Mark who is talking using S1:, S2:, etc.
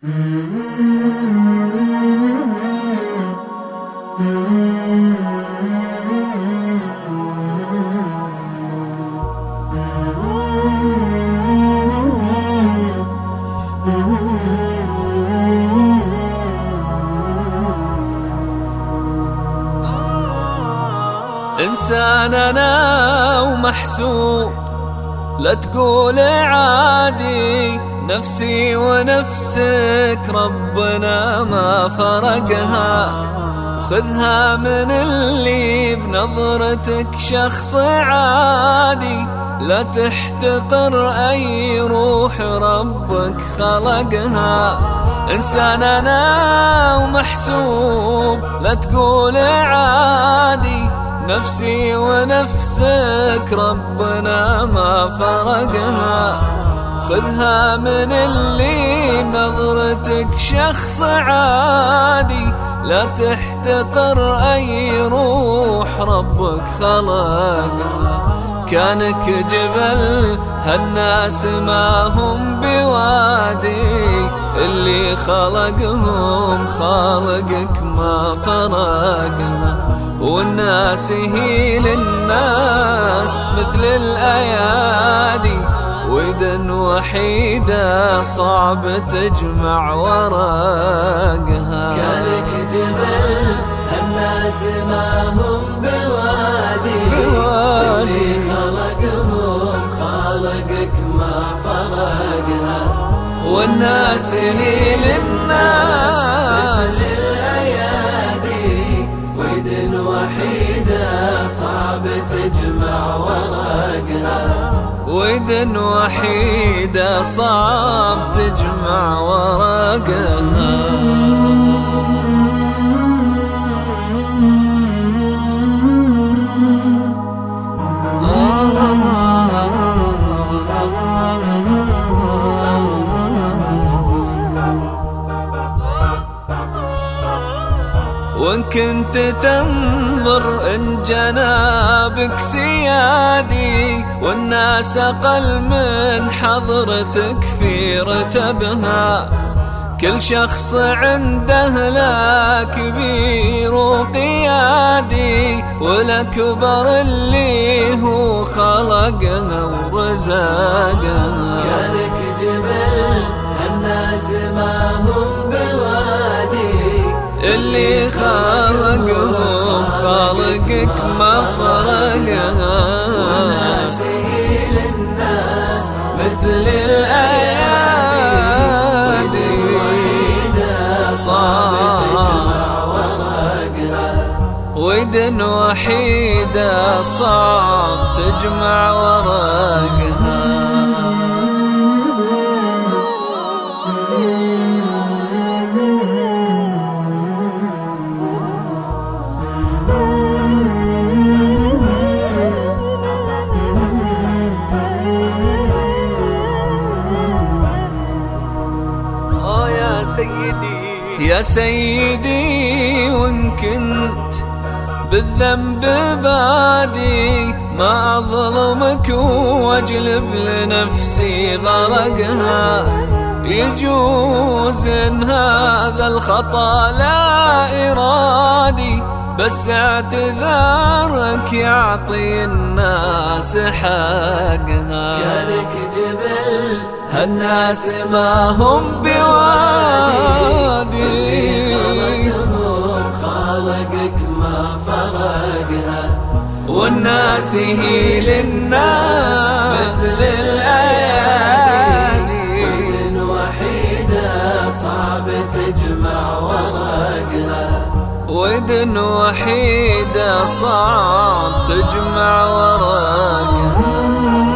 S1: إنسان أنا ومحسوب، لا تقول عادي، نفسي ونفسك ربنا ما فرقها، خذها من اللي بنظرتك شخص عادي، لا تحتقر أي روح ربك خلقها. إنسان أنا ومحسوب، لا تقول عادي، نفسي ونفسك ربنا ما فرقها، خذها من اللي نظرتك شخص عادي، لا تحتقر أي روح ربك خلقها. كانك جبل هالناس ما هم بوادي، اللي خلقهم خالقك ما فرقها، والناس هي للناس مثل الأيادي، وإذن وحيدة صعب تجمع ورقها.
S2: كانك جبل هالناس ما هم بوادي، اللي خلقهم خالقك ما فرقها،
S1: والناس هي للناس
S2: مثل الأيادي، وإذن وحيدة صعب تجمع ورقها،
S1: وإذن وحيدة صعب تجمع ورقها. وإن كنت تنظر إن جنابك سيادي، والناس أقل من حضرتك في رتبها، كل شخص عنده لا كبير وقيادي، والأكبر اللي هو خلقها ورزقها.
S2: كانك جبل هالناس ما هم بوادي،
S1: اللي خلقهم خالقك ما فرقها،
S2: والناس هي للناس
S1: مثل الأيادي،
S2: وحيدة صعب تجمع ورقها،
S1: وإذن وحيدة صعب تجمع ورقها. يا سيدي، وإن كنت بالذنب بادي، ما أظلمك واجلب لنفسي غرقها، يجوز إن هذا الخطأ لا إرادي، بس اعتذارك يعطي الناس حقها.
S2: كانك جبل
S1: هالناس ما هم بوادي،
S2: خلقهم خالقك ما فرقها،
S1: والناس هي للناس مثل الأيادي،
S2: وإذن وحيدة صعب تجمع ورقها،
S1: وإذن وحيدة صعب تجمع ورقها.